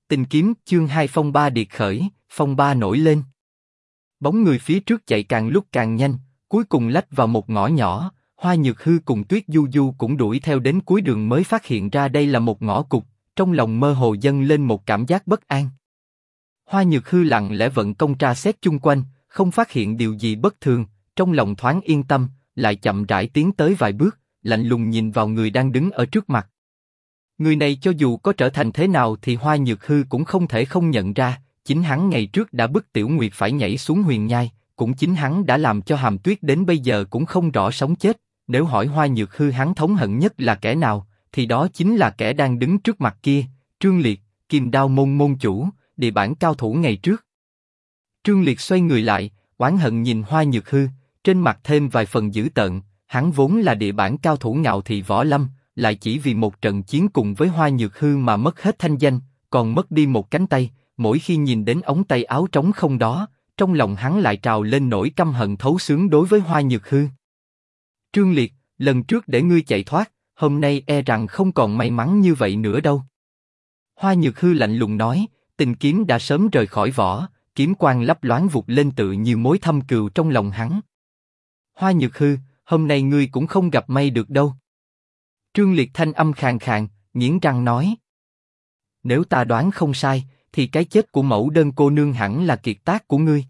Tình kiếm chương 2 phong ba điệt khởi, phong ba nổi lên. Bóng người phía trước chạy càng lúc càng nhanh, cuối cùng lách vào một ngõ nhỏ. Hoa Nhược Hư cùng Tuyết Du Du cũng đuổi theo đến cuối đường mới phát hiện ra đây là một ngõ cụt, trong lòng mơ hồ dâng lên một cảm giác bất an. Hoa Nhược Hư lặng lẽ vận công tra xét chung quanh, không phát hiện điều gì bất thường, trong lòng thoáng yên tâm, lại chậm rãi tiến tới vài bước, lạnh lùng nhìn vào người đang đứng ở trước mặt. Người này cho dù có trở thành thế nào thì Hoa Nhược Hư cũng không thể không nhận ra, chính hắn ngày trước đã bức Tiểu Nguyệt phải nhảy xuống huyền nhai, cũng chính hắn đã làm cho Hàm Tuyết đến bây giờ cũng không rõ sống chết. Nếu hỏi Hoa Nhược Hư hắn thống hận nhất là kẻ nào, thì đó chính là kẻ đang đứng trước mặt kia, Trương Liệt, Kim Đao môn môn chủ, địa bản cao thủ ngày trước. Trương Liệt xoay người lại, oán hận nhìn Hoa Nhược Hư, trên mặt thêm vài phần dữ tợn. Hắn vốn là địa bản cao thủ ngạo thị võ lâm, lại chỉ vì một trận chiến cùng với Hoa Nhược Hư mà mất hết thanh danh, còn mất đi một cánh tay. Mỗi khi nhìn đến ống tay áo trống không đó, trong lòng hắn lại trào lên nỗi căm hận thấu xương đối với Hoa Nhược Hư. Trương Liệt, lần trước để ngươi chạy thoát, hôm nay e rằng không còn may mắn như vậy nữa đâu. Hoa Nhược Hư lạnh lùng nói, tình kiếm đã sớm rời khỏi vỏ, kiếm quang lấp loáng vụt lên tự như mối thâm cừu trong lòng hắn. Hoa Nhược Hư, hôm nay ngươi cũng không gặp may được đâu. Trương Liệt thanh âm khàn khàn, nghiến răng nói. Nếu ta đoán không sai, thì cái chết của Mẫu Đơn cô nương hẳn là kiệt tác của ngươi.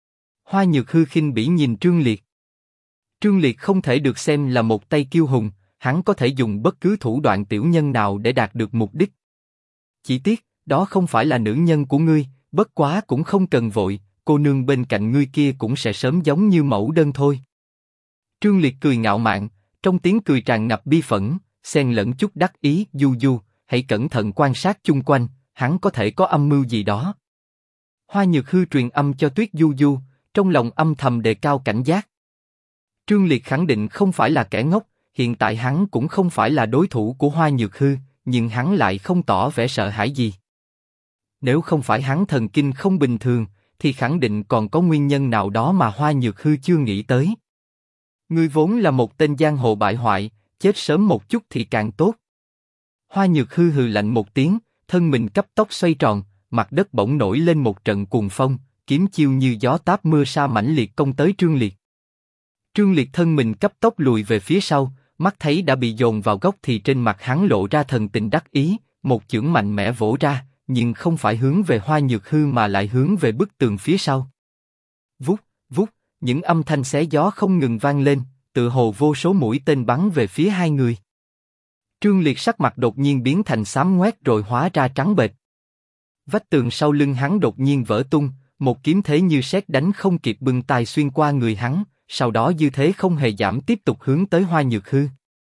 Hoa Nhược Hư khinh bỉ nhìn Trương Liệt. Trương Liệt không thể được xem là một tay kiêu hùng, hắn có thể dùng bất cứ thủ đoạn tiểu nhân nào để đạt được mục đích. Chỉ tiếc, đó không phải là nữ nhân của ngươi, bất quá cũng không cần vội, cô nương bên cạnh ngươi kia cũng sẽ sớm giống như Mẫu Đơn thôi. Trương Liệt cười ngạo mạn, trong tiếng cười tràn ngập bi phẫn, xen lẫn chút đắc ý. Du Du, hãy cẩn thận quan sát chung quanh, hắn có thể có âm mưu gì đó. Hoa Nhược Hư truyền âm cho Tuyết Du Du, trong lòng âm thầm đề cao cảnh giác. Trương Liệt khẳng định không phải là kẻ ngốc, hiện tại hắn cũng không phải là đối thủ của Hoa Nhược Hư, nhưng hắn lại không tỏ vẻ sợ hãi gì. Nếu không phải hắn thần kinh không bình thường, thì khẳng định còn có nguyên nhân nào đó mà Hoa Nhược Hư chưa nghĩ tới. Ngươi vốn là một tên giang hồ bại hoại, chết sớm một chút thì càng tốt. Hoa Nhược Hư hừ lạnh một tiếng, thân mình cấp tốc xoay tròn, mặt đất bỗng nổi lên một trận cuồng phong, kiếm chiêu như gió táp mưa sa mãnh liệt công tới Trương Liệt. Trương Liệt thân mình cấp tốc lùi về phía sau, mắt thấy đã bị dồn vào góc thì trên mặt hắn lộ ra thần tình đắc ý, một chưởng mạnh mẽ vỗ ra, nhưng không phải hướng về Hoa Nhược Hư mà lại hướng về bức tường phía sau. Vút, vút, những âm thanh xé gió không ngừng vang lên, tựa hồ vô số mũi tên bắn về phía hai người. Trương Liệt sắc mặt đột nhiên biến thành xám ngoét rồi hóa ra trắng bệch. Vách tường sau lưng hắn đột nhiên vỡ tung, một kiếm thế như sét đánh không kịp bưng tay xuyên qua người hắn, sau đó dư thế không hề giảm tiếp tục hướng tới Hoa Nhược Hư.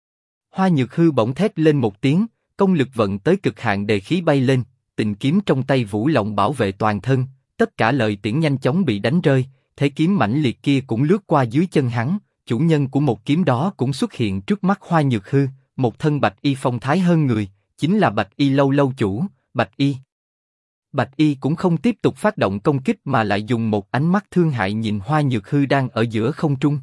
Hoa Nhược Hư bỗng thét lên một tiếng, công lực vận tới cực hạn đề khí bay lên, tình kiếm trong tay vũ lộng bảo vệ toàn thân, tất cả lợi tiễn nhanh chóng bị đánh rơi, thế kiếm mãnh liệt kia cũng lướt qua dưới chân hắn, chủ nhân của một kiếm đó cũng xuất hiện trước mắt Hoa Nhược Hư, một thân bạch y phong thái hơn người, chính là Bạch Y lâu lâu chủ, Bạch Y. Bạch Y cũng không tiếp tục phát động công kích mà lại dùng một ánh mắt thương hại nhìn Hoa Nhược Hư đang ở giữa không trung.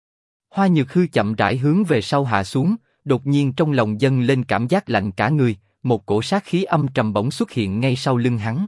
Hoa Nhược Hư chậm rãi hướng về sau hạ xuống, đột nhiên trong lòng dâng lên cảm giác lạnh cả người, một cổ sát khí âm trầm bỗng xuất hiện ngay sau lưng hắn.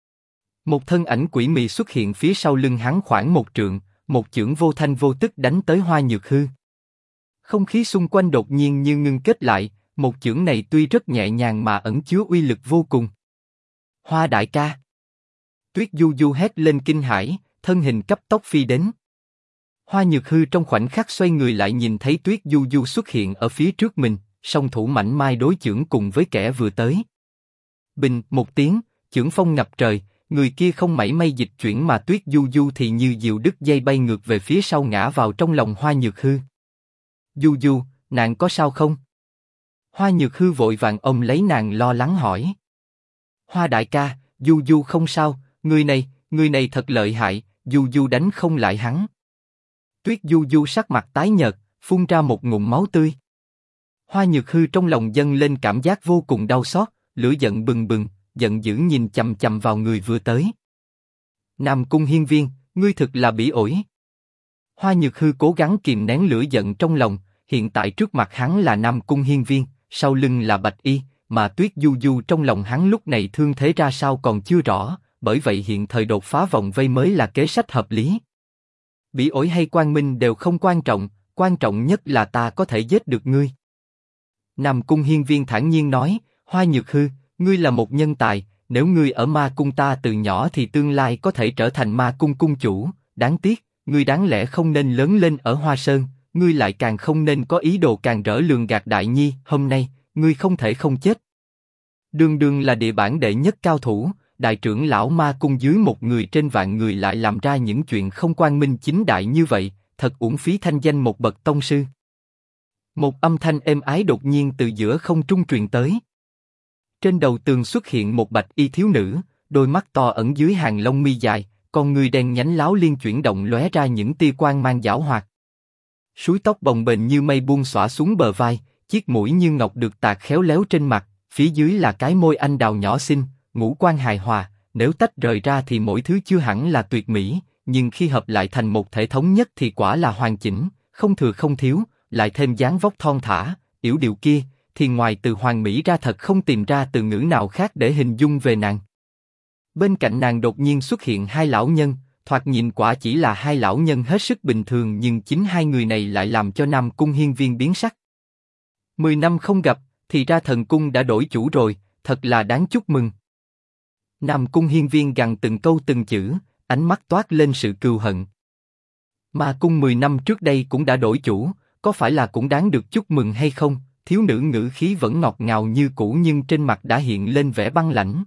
Một thân ảnh quỷ mị xuất hiện phía sau lưng hắn khoảng một trượng, một chưởng vô thanh vô tức đánh tới Hoa Nhược Hư. Không khí xung quanh đột nhiên như ngưng kết lại, một chưởng này tuy rất nhẹ nhàng mà ẩn chứa uy lực vô cùng. Hoa đại ca! Tuyết Du Du hét lên kinh hãi, thân hình cấp tốc phi đến. Hoa Nhược Hư trong khoảnh khắc xoay người lại nhìn thấy Tuyết Du Du xuất hiện ở phía trước mình, song thủ mảnh mai đối chưởng cùng với kẻ vừa tới. Bình một tiếng, chưởng phong ngập trời, người kia không mảy may dịch chuyển mà Tuyết Du Du thì như diều đứt dây bay ngược về phía sau ngã vào trong lòng Hoa Nhược Hư. Du Du, nàng có sao không? Hoa Nhược Hư vội vàng ôm lấy nàng lo lắng hỏi. Hoa đại ca, Du Du không sao, người này thật lợi hại, Du Du đánh không lại hắn. Tuyết Du Du sắc mặt tái nhợt, phun ra một ngụm máu tươi. Hoa Nhược Hư trong lòng dâng lên cảm giác vô cùng đau xót, lửa giận bừng bừng, giận dữ nhìn chằm chằm vào người vừa tới. Nam Cung Hiên Viên, ngươi thực là bỉ ổi. Hoa Nhược Hư cố gắng kìm nén lửa giận trong lòng, hiện tại trước mặt hắn là Nam Cung Hiên Viên, sau lưng là Bạch Y, mà Tuyết Du Du trong lòng hắn lúc này thương thế ra sao còn chưa rõ, bởi vậy hiện thời đột phá vòng vây mới là kế sách hợp lý. Bỉ ổi hay quang minh đều không quan trọng nhất là ta có thể giết được ngươi. Nam Cung Hiên Viên thản nhiên nói, Hoa Nhược Hư, ngươi là một nhân tài, nếu ngươi ở ma cung ta từ nhỏ thì tương lai có thể trở thành ma cung cung chủ, đáng tiếc, ngươi đáng lẽ không nên lớn lên ở Hoa Sơn, ngươi lại càng không nên có ý đồ càng rỡ lường gạt Đại Nhi, hôm nay, ngươi không thể không chết. Đường Đường là địa bản đệ nhất cao thủ, đại trưởng lão ma cung dưới một người trên vạn người lại làm ra những chuyện không quang minh chính đại như vậy, thật uổng phí thanh danh một bậc tông sư. Một âm thanh êm ái đột nhiên từ giữa không trung truyền tới. Trên đầu tường xuất hiện một bạch y thiếu nữ, đôi mắt to ẩn dưới hàng lông mi dài, con người đen nhánh láo liên chuyển động lóe ra những tia quang mang giảo hoạt. Suối tóc bồng bềnh như mây buông xõa xuống bờ vai, chiếc mũi như ngọc được tạc khéo léo trên mặt, phía dưới là cái môi anh đào nhỏ xinh, ngũ quan hài hòa, nếu tách rời ra thì mỗi thứ chưa hẳn là tuyệt mỹ, nhưng khi hợp lại thành một thể thống nhất thì quả là hoàn chỉnh, không thừa không thiếu, lại thêm dáng vóc thon thả, yểu điệu kia, thì ngoài từ hoàn mỹ ra thật không tìm ra từ ngữ nào khác để hình dung về nàng. Bên cạnh nàng đột nhiên xuất hiện hai lão nhân, thoạt nhìn quả chỉ là hai lão nhân hết sức bình thường nhưng chính hai người này lại làm cho Nam Cung Hiên Viên biến sắc. 10 năm không gặp, thì ra thần cung đã đổi chủ rồi, thật là đáng chúc mừng. Nam Cung Hiên Viên gằn từng câu từng chữ, ánh mắt toát lên sự cừu hận. Ma cung 10 năm trước đây cũng đã đổi chủ, có phải là cũng đáng được chúc mừng hay không? Thiếu nữ ngữ khí vẫn ngọt ngào như cũ nhưng trên mặt đã hiện lên vẻ băng lãnh.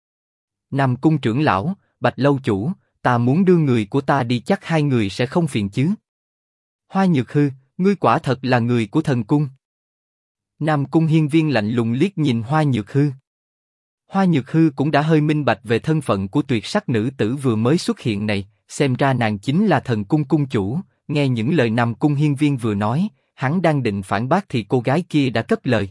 Nam Cung trưởng lão, Bạch lâu chủ, ta muốn đưa người của ta đi, chắc hai người sẽ không phiền chứ? Hoa Nhược Hư, ngươi quả thật là người của thần cung. Nam Cung Hiên Viên lạnh lùng liếc nhìn Hoa Nhược Hư. Hoa Nhược Hư cũng đã hơi minh bạch về thân phận của tuyệt sắc nữ tử vừa mới xuất hiện này, xem ra nàng chính là thần cung cung chủ. Nghe những lời Nam Cung Hiên Viên vừa nói, hắn đang định phản bác thì cô gái kia đã cất lời.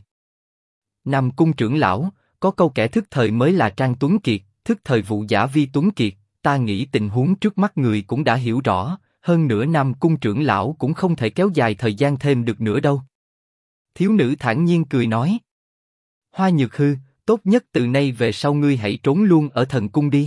Nam Cung trưởng lão, có câu kẻ thức thời mới là Trang Tuấn Kiệt, thức thời vụ giả vi Tuấn Kiệt, ta nghĩ tình huống trước mắt người cũng đã hiểu rõ, hơn nữa Nam Cung trưởng lão cũng không thể kéo dài thời gian thêm được nữa đâu. Thiếu nữ thản nhiên cười nói. Hoa Nhược Hư, tốt nhất từ nay về sau ngươi hãy trốn luôn ở thần cung đi.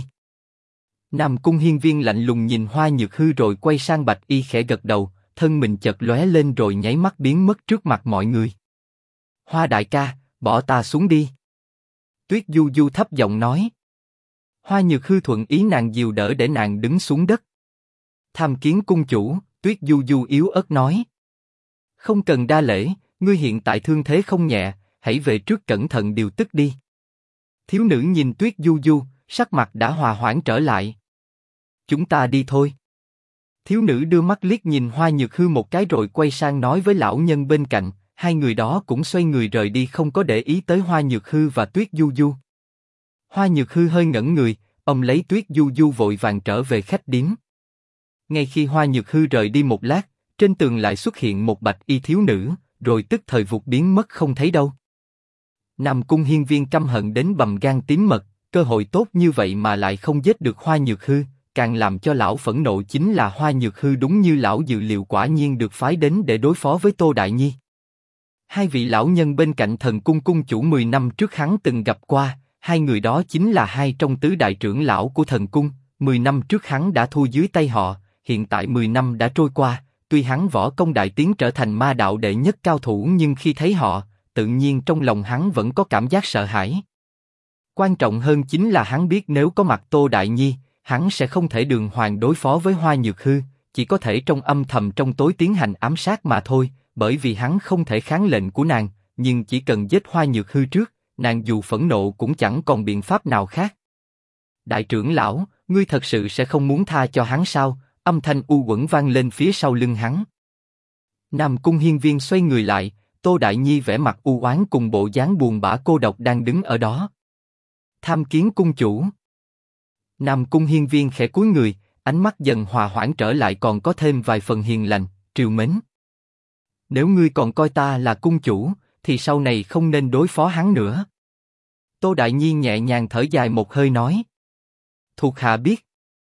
Nam Cung Hiên Viên lạnh lùng nhìn Hoa Nhược Hư rồi quay sang Bạch Y khẽ gật đầu, thân mình chợt lóe lên rồi nháy mắt biến mất trước mặt mọi người. Hoa đại ca, bỏ ta xuống đi. Tuyết Du Du thấp giọng nói. Hoa Nhược Hư thuận ý nàng dìu đỡ để nàng đứng xuống đất. Tham kiến cung chủ, Tuyết Du Du yếu ớt nói. Không cần đa lễ, ngươi hiện tại thương thế không nhẹ, hãy về trước cẩn thận điều tức đi. Thiếu nữ nhìn Tuyết Du Du, sắc mặt đã hòa hoãn trở lại. Chúng ta đi thôi. Thiếu nữ đưa mắt liếc nhìn Hoa Nhược Hư một cái rồi quay sang nói với lão nhân bên cạnh, hai người đó cũng xoay người rời đi không có để ý tới Hoa Nhược Hư và Tuyết Du Du. Hoa Nhược Hư hơi ngẩn người, ông lấy Tuyết Du Du vội vàng trở về khách điếm. Ngay khi Hoa Nhược Hư rời đi một lát, trên tường lại xuất hiện một bạch y thiếu nữ, rồi tức thời vụt biến mất không thấy đâu. Nam Cung Hiên Viên căm hận đến bầm gan tím mật, cơ hội tốt như vậy mà lại không giết được Hoa Nhược Hư, càng làm cho lão phẫn nộ chính là Hoa Nhược Hư đúng như lão dự liệu quả nhiên được phái đến để đối phó với Tô Đại Nhi. Hai vị lão nhân bên cạnh thần cung cung chủ 10 năm trước hắn từng gặp qua, hai người đó chính là hai trong tứ đại trưởng lão của thần cung, 10 năm trước hắn đã thua dưới tay họ, hiện tại 10 năm đã trôi qua, tuy hắn võ công đại tiến trở thành ma đạo đệ nhất cao thủ nhưng khi thấy họ, tự nhiên trong lòng hắn vẫn có cảm giác sợ hãi. Quan trọng hơn chính là hắn biết nếu có mặt Tô Đại Nhi, hắn sẽ không thể đường hoàng đối phó với Hoa Nhược Hư, chỉ có thể trong âm thầm trong tối tiến hành ám sát mà thôi, bởi vì hắn không thể kháng lệnh của nàng, nhưng chỉ cần giết Hoa Nhược Hư trước, nàng dù phẫn nộ cũng chẳng còn biện pháp nào khác. Đại trưởng lão, ngươi thật sự sẽ không muốn tha cho hắn sao? Âm thanh u uẩn vang lên phía sau lưng hắn. Nam Cung Hiên Viên xoay người lại, Tô Đại Nhi vẻ mặt u oán cùng bộ dáng buồn bã cô độc đang đứng ở đó. Tham kiến cung chủ. Nam Cung Hiên Viên khẽ cúi người, ánh mắt dần hòa hoãn trở lại còn có thêm vài phần hiền lành, trìu mến. Nếu ngươi còn coi ta là cung chủ, thì sau này không nên đối phó hắn nữa. Tô Đại Nhi nhẹ nhàng thở dài một hơi nói. Thuộc hạ biết.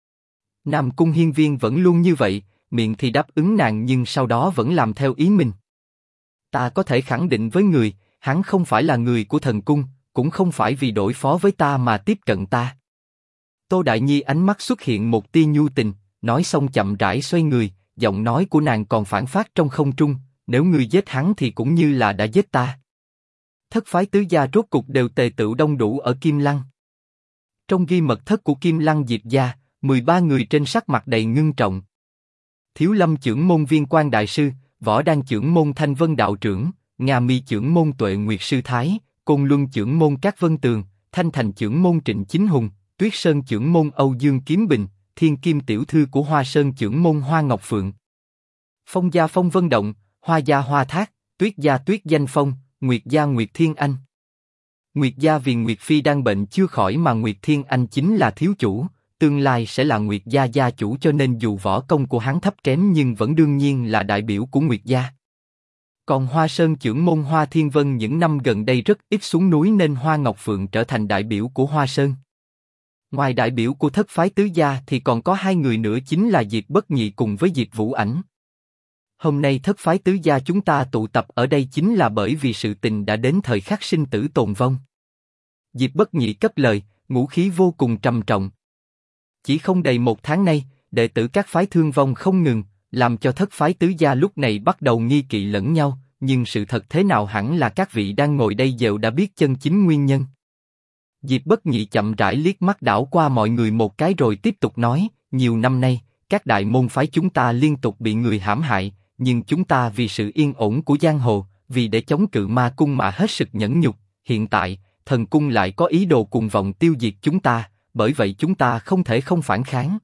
Nam Cung Hiên Viên vẫn luôn như vậy, miệng thì đáp ứng nàng nhưng sau đó vẫn làm theo ý mình. Ta có thể khẳng định với người, hắn không phải là người của thần cung, cũng không phải vì đối phó với ta mà tiếp cận ta. Tô Đại Nhi ánh mắt xuất hiện một tia nhu tình, nói xong chậm rãi xoay người, giọng nói của nàng còn phảng phát trong không trung, nếu ngươi giết hắn thì cũng như là đã giết ta. Thất phái tứ gia rốt cục đều tề tựu đông đủ ở Kim Lăng. Trong ghi mật thất của Kim Lăng Diệp gia, 13 người trên sắc mặt đầy ngưng trọng. Thiếu Lâm chưởng môn Viên Quang đại sư, Võ Đan chưởng môn Thanh Vân đạo trưởng, Nga Mi chưởng môn Tuệ Nguyệt sư thái, Côn Luân chưởng môn Cát Vân Tường, Thanh Thành chưởng môn Trịnh Chính Hùng, Tuyết Sơn chưởng môn Âu Dương Kiếm Bình, Thiên Kim tiểu thư của Hoa Sơn chưởng môn Hoa Ngọc Phượng. Phong gia Phong Vân Động, Hoa gia Hoa Thác, Tuyết gia Tuyết Danh Phong, Nguyệt gia Nguyệt Thiên Anh. Nguyệt gia vì Nguyệt Phi đang bệnh chưa khỏi mà Nguyệt Thiên Anh chính là thiếu chủ, tương lai sẽ là Nguyệt gia gia chủ, cho nên dù võ công của hắn thấp kém nhưng vẫn đương nhiên là đại biểu của Nguyệt gia. Còn Hoa Sơn chưởng môn Hoa Thiên Vân những năm gần đây rất ít xuống núi nên Hoa Ngọc Phượng trở thành đại biểu của Hoa Sơn. Ngoài đại biểu của thất phái tứ gia thì còn có 2 người nữa, chính là Diệp Bất Nhị cùng với Diệp Vũ Ảnh. Hôm nay thất phái tứ gia chúng ta tụ tập ở đây chính là bởi vì sự tình đã đến thời khắc sinh tử tồn vong. Diệp Bất Nhị cất lời, ngũ khí vô cùng trầm trọng. Chỉ không đầy 1 tháng nay, đệ tử các phái thương vong không ngừng, làm cho thất phái tứ gia lúc này bắt đầu nghi kỵ lẫn nhau, nhưng sự thật thế nào hẳn là các vị đang ngồi đây đều đã biết chân chính nguyên nhân. Diệp Bất Nhị chậm rãi liếc mắt đảo qua mọi người một cái rồi tiếp tục nói, nhiều năm nay, các đại môn phái chúng ta liên tục bị người hãm hại, nhưng chúng ta vì sự yên ổn của giang hồ, vì để chống cự ma cung mà hết sức nhẫn nhục, hiện tại, thần cung lại có ý đồ cuồng vọng tiêu diệt chúng ta, bởi vậy chúng ta không thể không phản kháng.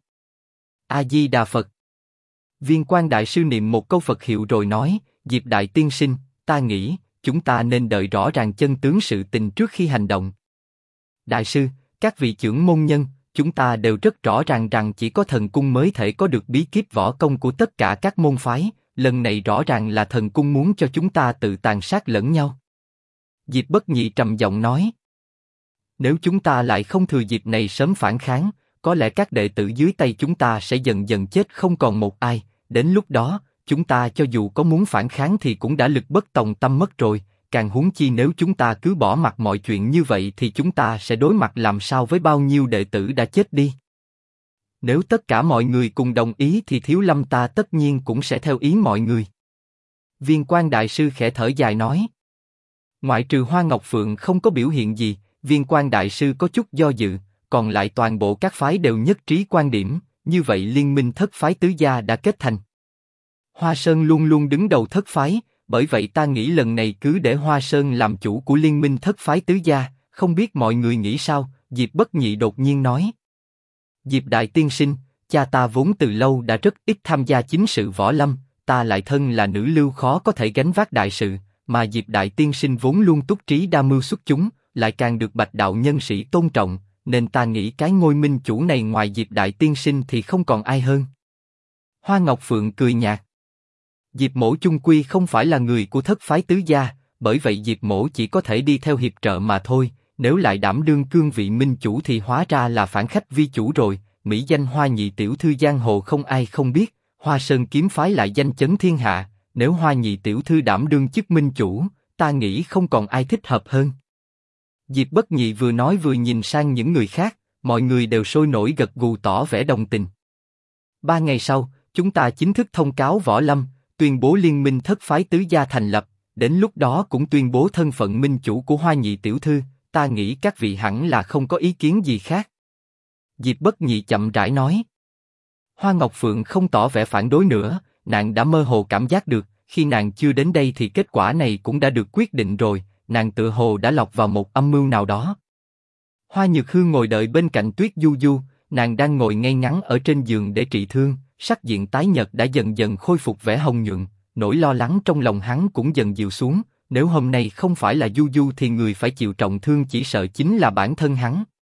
A Di Đà Phật. Viên Quang đại sư niệm một câu Phật hiệu rồi nói, Diệp đại tiên sinh, ta nghĩ chúng ta nên đợi rõ ràng chân tướng sự tình trước khi hành động. Đại sư, các vị trưởng môn nhân, chúng ta đều rất rõ ràng rằng chỉ có thần cung mới thể có được bí kíp võ công của tất cả các môn phái, lần này rõ ràng là thần cung muốn cho chúng ta tự tàn sát lẫn nhau. Diệp Bất Nhị trầm giọng nói, nếu chúng ta lại không thừa dịp này sớm phản kháng, có lẽ các đệ tử dưới tay chúng ta sẽ dần dần chết không còn một ai, đến lúc đó, chúng ta cho dù có muốn phản kháng thì cũng đã lực bất tòng tâm mất rồi, càng huống chi nếu chúng ta cứ bỏ mặc mọi chuyện như vậy thì chúng ta sẽ đối mặt làm sao với bao nhiêu đệ tử đã chết đi. Nếu tất cả mọi người cùng đồng ý thì Thiếu Lâm ta tất nhiên cũng sẽ theo ý mọi người. Viên Quang đại sư khẽ thở dài nói. Ngoại trừ Hoa Ngọc Phượng không có biểu hiện gì, Viên Quang đại sư có chút do dự, còn lại toàn bộ các phái đều nhất trí quan điểm, như vậy liên minh thất phái tứ gia đã kết thành. Hoa Sơn luôn luôn đứng đầu thất phái, bởi vậy ta nghĩ lần này cứ để Hoa Sơn làm chủ của liên minh thất phái tứ gia, không biết mọi người nghĩ sao? Diệp Bất Nhị đột nhiên nói. Diệp đại tiên sinh, cha ta vốn từ lâu đã rất ít tham gia chính sự võ lâm, ta lại thân là nữ lưu khó có thể gánh vác đại sự, mà Diệp đại tiên sinh vốn luôn túc trí đa mưu xuất chúng, lại càng được Bạch đạo nhân sĩ tôn trọng, nên ta nghĩ cái ngôi minh chủ này ngoài Diệp đại tiên sinh thì không còn ai hơn. Hoa Ngọc Phượng cười nhạt. Diệp Mỗ chung quy không phải là người của thất phái tứ gia, bởi vậy Diệp Mỗ chỉ có thể đi theo hiệp trợ mà thôi. Nếu lại đảm đương cương vị minh chủ thì hóa ra là phản khách vi chủ rồi. Mỹ danh Hoa nhị tiểu thư giang hồ không ai không biết, Hoa Sơn kiếm phái lại danh chấn thiên hạ. Nếu Hoa nhị tiểu thư đảm đương chức minh chủ, ta nghĩ không còn ai thích hợp hơn. Diệp Bất Nhị vừa nói vừa nhìn sang những người khác, mọi người đều sôi nổi gật gù tỏ vẻ đồng tình. 3 ngày sau, chúng ta chính thức thông cáo võ lâm, tuyên bố liên minh thất phái tứ gia thành lập, đến lúc đó cũng tuyên bố thân phận minh chủ của Hoa nhị tiểu thư, ta nghĩ các vị hẳn là không có ý kiến gì khác. Diệp Bất Nhị chậm rãi nói. Hoa Ngọc Phượng không tỏ vẻ phản đối nữa, nàng đã mơ hồ cảm giác được, khi nàng chưa đến đây thì kết quả này cũng đã được quyết định rồi, nàng tựa hồ đã lọt vào một âm mưu nào đó. Hoa Nhược Hương ngồi đợi bên cạnh Tuyết Du Du, nàng đang ngồi ngay ngắn ở trên giường để trị thương, sắc diện tái nhợt đã dần dần khôi phục vẻ hồng nhuận, nỗi lo lắng trong lòng hắn cũng dần dịu xuống, nếu hôm nay không phải là Du Du thì người phải chịu trọng thương chỉ sợ chính là bản thân hắn.